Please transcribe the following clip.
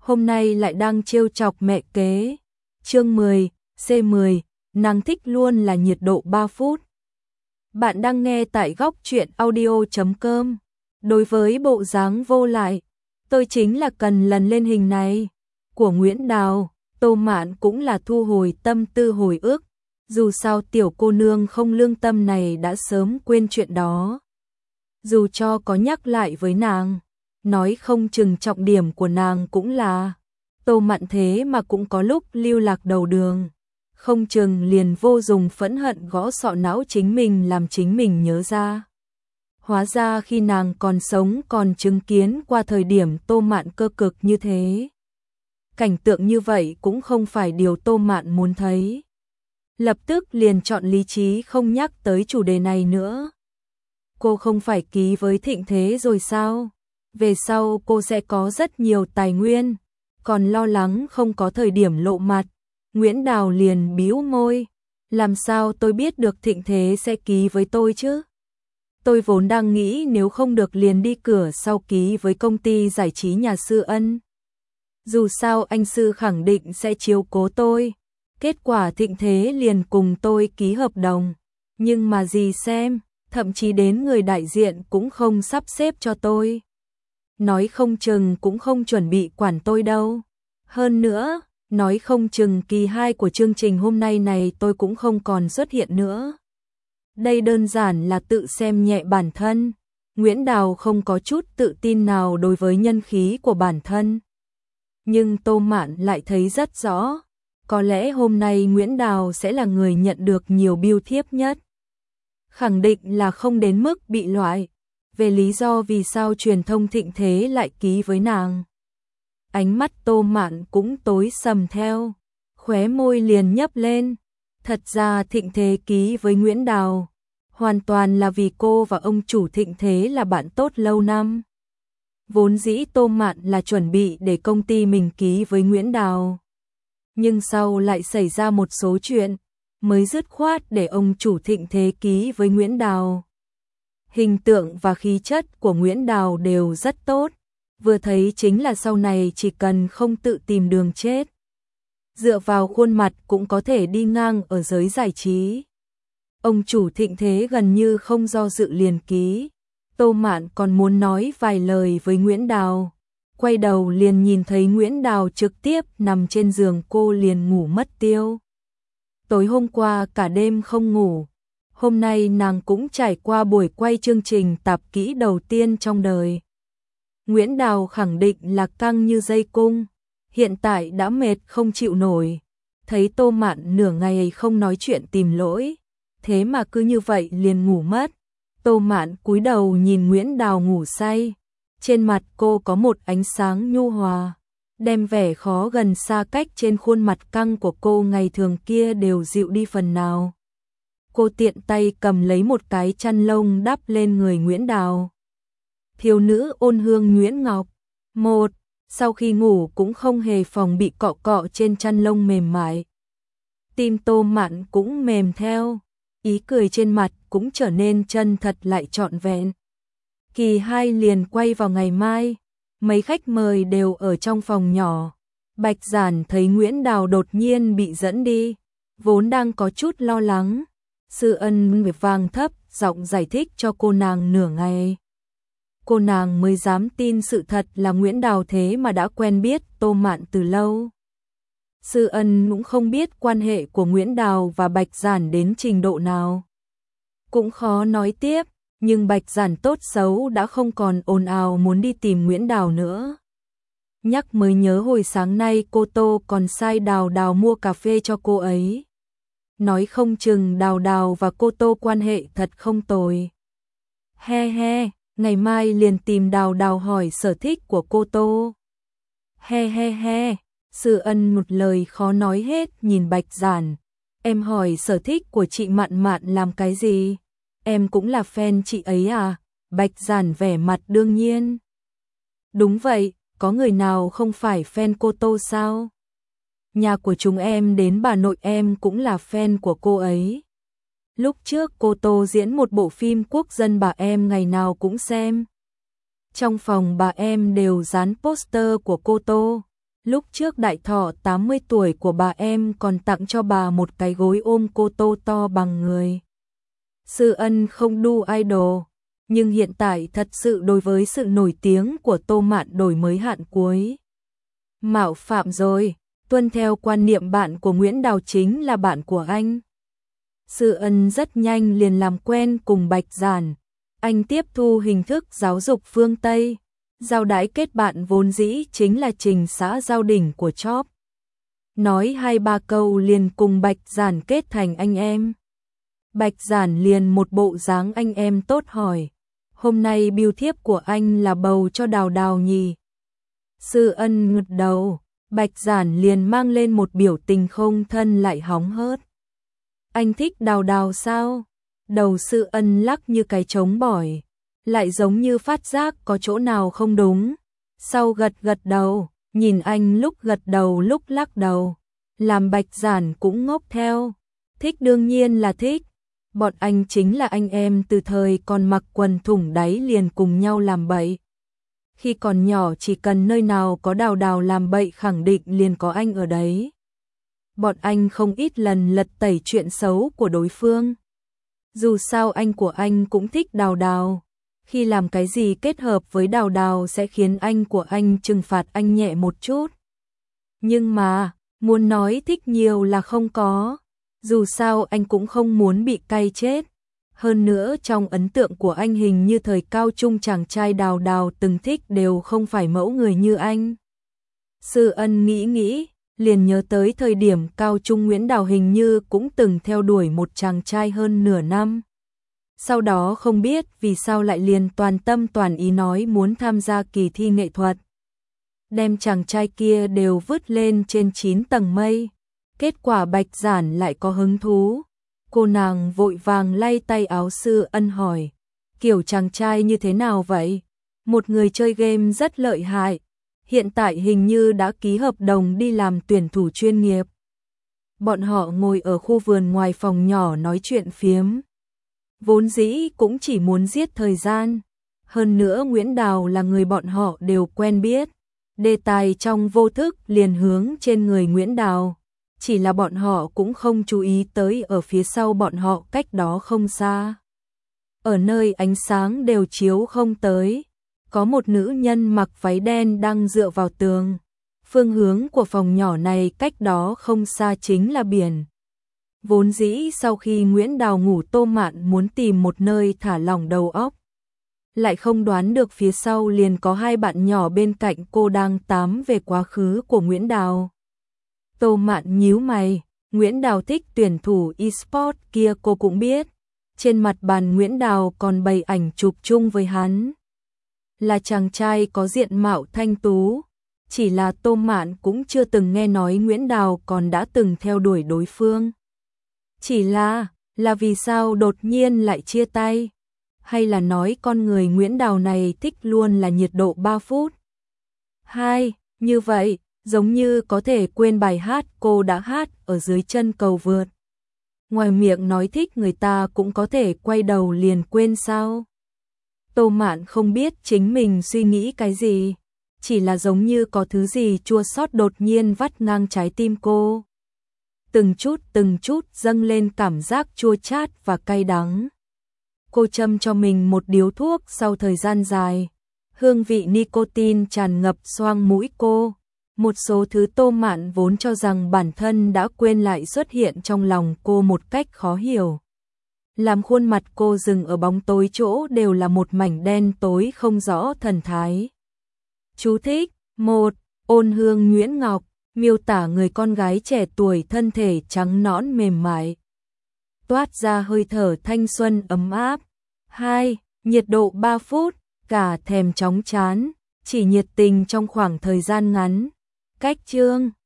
hôm nay lại đang trêu chọc mẹ kế. Chương 10, C10, nàng thích luôn là nhiệt độ 3 phút. Bạn đang nghe tại góc truyện audio.com. Đối với bộ dáng vô lại, tôi chính là cần lần lên hình này của Nguyễn Đào. Tô Mạn cũng là thu hồi tâm tư hồi ức, dù sao tiểu cô nương không lương tâm này đã sớm quên chuyện đó. Dù cho có nhắc lại với nàng, nói không chừng trọng điểm của nàng cũng là Tô Mạn, thế mà cũng có lúc lưu lạc đầu đường, không chừng liền vô dùng phẫn hận gõ sọ não chính mình làm chính mình nhớ ra. Hóa ra khi nàng còn sống còn chứng kiến qua thời điểm Tô Mạn cơ cực như thế. Cảnh tượng như vậy cũng không phải điều Tô Mạn muốn thấy. Lập tức liền chọn lý trí không nhắc tới chủ đề này nữa. Cô không phải ký với Thịnh Thế rồi sao? Về sau cô sẽ có rất nhiều tài nguyên, còn lo lắng không có thời điểm lộ mặt. Nguyễn Đào liền bĩu môi, làm sao tôi biết được Thịnh Thế sẽ ký với tôi chứ? Tôi vốn đang nghĩ nếu không được liền đi cửa sau ký với công ty giải trí nhà Sư Ân. Dù sao anh Sư khẳng định sẽ chiếu cố tôi. Kết quả Thịnh Thế liền cùng tôi ký hợp đồng. Nhưng mà gì xem, thậm chí đến người đại diện cũng không sắp xếp cho tôi. Nói không chừng cũng không chuẩn bị quản tôi đâu. Hơn nữa, nói không chừng kỳ 2 của chương trình hôm nay này tôi cũng không còn xuất hiện nữa. Đây đơn giản là tự xem nhẹ bản thân. Nguyễn Đào không có chút tự tin nào đối với nhân khí của bản thân. Nhưng Tô Mạn lại thấy rất rõ, có lẽ hôm nay Nguyễn Đào sẽ là người nhận được nhiều bưu thiếp nhất. Khẳng định là không đến mức bị loại. Về lý do vì sao truyền thông Thịnh Thế lại ký với nàng, ánh mắt Tô Mạn cũng tối sầm theo, khóe môi liền nhấp lên. Thật ra Thịnh Thế ký với Nguyễn Đào hoàn toàn là vì cô và ông chủ Thịnh Thế là bạn tốt lâu năm. Vốn dĩ Tô Mạn là chuẩn bị để công ty mình ký với Nguyễn Đào, nhưng sau lại xảy ra một số chuyện, mới dứt khoát để ông chủ Thịnh Thế ký với Nguyễn Đào. Hình tượng và khí chất của Nguyễn Đào đều rất tốt, vừa thấy chính là sau này chỉ cần không tự tìm đường chết, dựa vào khuôn mặt cũng có thể đi ngang ở giới giải trí. Ông chủ Thịnh Thế gần như không do dự liền ký. Tô Mạn còn muốn nói vài lời với Nguyễn Đào, quay đầu liền nhìn thấy Nguyễn Đào trực tiếp nằm trên giường, cô liền ngủ mất tiêu. Tối hôm qua cả đêm không ngủ, hôm nay nàng cũng trải qua buổi quay chương trình tạp kỹ đầu tiên trong đời. Nguyễn Đào khẳng định là căng như dây cung, hiện tại đã mệt không chịu nổi. Thấy Tô Mạn nửa ngày không nói chuyện tìm lỗi, thế mà cứ như vậy liền ngủ mất. Tô Mạn cúi đầu nhìn Nguyễn Đào ngủ say, trên mặt cô có một ánh sáng nhu hòa, đem vẻ khó gần xa cách trên khuôn mặt căng của cô ngày thường kia đều dịu đi phần nào. Cô tiện tay cầm lấy một cái chăn lông đắp lên người Nguyễn Đào. Thiếu nữ ôn hương Nguyễn Ngọc. Một, sau khi ngủ cũng không hề phòng bị cọ cọ trên chăn lông mềm mại. Tim Tô Mạn cũng mềm theo, ý cười trên mặt cũng trở nên chân thật lại trọn vẹn. Kỳ 2 liền quay vào ngày mai, mấy khách mời đều ở trong phòng nhỏ. Bạch Giản thấy Nguyễn Đào đột nhiên bị dẫn đi, vốn đang có chút lo lắng. Sư Ân vang thấp giọng giải thích cho cô nàng nửa ngày. Cô nàng mới dám tin sự thật là Nguyễn Đào thế mà đã quen biết Tô Mạn từ lâu. Sư Ân cũng không biết quan hệ của Nguyễn Đào và Bạch Giản đến trình độ nào. Cũng khó nói tiếp, nhưng Bạch Giản tốt xấu đã không còn ồn ào muốn đi tìm Nguyễn Đào nữa. Nhắc mới nhớ hồi sáng nay cô Tô còn sai Đào Đào mua cà phê cho cô ấy. Nói không chừng Đào Đào và cô Tô quan hệ thật không tồi. He he, ngày mai liền tìm Đào Đào hỏi sở thích của cô Tô. He he he, Sư Ân một lời khó nói hết nhìn Bạch Giản. Em hỏi sở thích của chị Mạn Mạn làm cái gì? Em cũng là fan chị ấy à? Bạch Giản vẻ mặt đương nhiên. Đúng vậy, có người nào không phải fan cô Tô sao? Nhà của chúng em đến bà nội em cũng là fan của cô ấy. Lúc trước cô Tô diễn một bộ phim quốc dân bà em ngày nào cũng xem. Trong phòng bà em đều dán poster của cô Tô. Lúc trước đại thọ 80 tuổi của bà em còn tặng cho bà một cái gối ôm cô tô to bằng người. Sư Ân không đu idol, nhưng hiện tại thật sự đối với sự nổi tiếng của Tô Mạn đổi mới hạn cuối. Mạo phạm rồi, tuân theo quan niệm bạn của Nguyễn Đào chính là bạn của anh. Sư Ân rất nhanh liền làm quen cùng Bạch Giản, anh tiếp thu hình thức giáo dục phương Tây. Giao đãi kết bạn vốn dĩ chính là trình xã giao đỉnh của Chop. Nói 2-3 câu liền cùng Bạch Giản kết thành anh em. Bạch Giản liền một bộ dáng anh em tốt hỏi, hôm nay bưu thiếp của anh là bầu cho Đào Đào nhỉ? Sư Ân ngật đầu, Bạch Giản liền mang lên một biểu tình không thân lại hóng hớt. Anh thích Đào Đào sao? Đầu Sư Ân lắc như cái trống bỏi, lại giống như phát giác có chỗ nào không đúng. Sau gật gật đầu, nhìn anh lúc gật đầu lúc lắc đầu, làm Bạch Giản cũng ngốc theo. Thích đương nhiên là thích, bọn anh chính là anh em từ thời còn mặc quần thủng đáy liền cùng nhau làm bậy. Khi còn nhỏ chỉ cần nơi nào có Đào Đào làm bậy khẳng định liền có anh ở đấy. Bọn anh không ít lần lật tẩy chuyện xấu của đối phương. Dù sao anh của anh cũng thích Đào Đào. Khi làm cái gì kết hợp với Đào Đào sẽ khiến anh của anh trừng phạt anh nhẹ một chút. Nhưng mà, muốn nói thích nhiều là không có. Dù sao anh cũng không muốn bị cay chết. Hơn nữa trong ấn tượng của anh hình như thời cao trung chàng trai Đào Đào từng thích đều không phải mẫu người như anh. Sư Ân nghĩ, liền nhớ tới thời điểm cao trung Nguyễn Đào hình như cũng từng theo đuổi một chàng trai hơn nửa năm. Sau đó không biết vì sao lại liền toàn tâm toàn ý nói muốn tham gia kỳ thi nghệ thuật. Đem chàng trai kia đều vứt lên trên 9 tầng mây. Kết quả Bạch Giản lại có hứng thú. Cô nàng vội vàng lay tay áo Sư Ân hỏi, kiểu chàng trai như thế nào vậy? Một người chơi game rất lợi hại, hiện tại hình như đã ký hợp đồng đi làm tuyển thủ chuyên nghiệp. Bọn họ ngồi ở khu vườn ngoài phòng nhỏ nói chuyện phiếm. Vốn dĩ cũng chỉ muốn giết thời gian. Hơn nữa Nguyễn Đào là người bọn họ đều quen biết. Đề tài trong vô thức liền hướng trên người Nguyễn Đào. Chỉ là bọn họ cũng không chú ý tới ở phía sau bọn họ cách đó không xa. Ở nơi ánh sáng đều chiếu không tới, có một nữ nhân mặc váy đen đang dựa vào tường. Phương hướng của phòng nhỏ này cách đó không xa chính là biển. Vốn dĩ sau khi Nguyễn Đào ngủ Tô Mạn muốn tìm một nơi thả lỏng đầu óc. Lại không đoán được phía sau liền có hai bạn nhỏ bên cạnh cô đang tám về quá khứ của Nguyễn Đào. Tô Mạn nhíu mày, Nguyễn Đào thích tuyển thủ eSport kia cô cũng biết. Trên mặt bàn Nguyễn Đào còn bày ảnh chụp chung với hắn. Là chàng trai có diện mạo thanh tú. Chỉ là Tô Mạn cũng chưa từng nghe nói Nguyễn Đào còn đã từng theo đuổi đối phương. Chỉ là vì sao đột nhiên lại chia tay? Hay là nói con người Nguyễn Đào này thích luôn là nhiệt độ 3 phút? 2. Như vậy, giống như có thể quên bài hát cô đã hát ở dưới chân cầu vượt. Ngoài miệng nói thích người ta cũng có thể quay đầu liền quên sao? Tô Mạn không biết chính mình suy nghĩ cái gì. Chỉ là giống như có thứ gì chua xót đột nhiên vắt ngang trái tim cô. Từng chút dâng lên cảm giác chua chát và cay đắng. Cô châm cho mình một điếu thuốc sau thời gian dài. Hương vị nicotine tràn ngập xoang mũi cô. Một số thứ Tô Mạn vốn cho rằng bản thân đã quên lại xuất hiện trong lòng cô một cách khó hiểu. Làm khuôn mặt cô dừng ở bóng tối chỗ đều là một mảnh đen tối không rõ thần thái. Chú thích 1. Ôn hương Nguyễn Ngọc, miêu tả người con gái trẻ tuổi thân thể trắng nõn mềm mại. Toát ra hơi thở thanh xuân ấm áp. 2. Nhiệt độ 3 phút, cả thèm chóng chán, chỉ nhiệt tình trong khoảng thời gian ngắn. Cách chương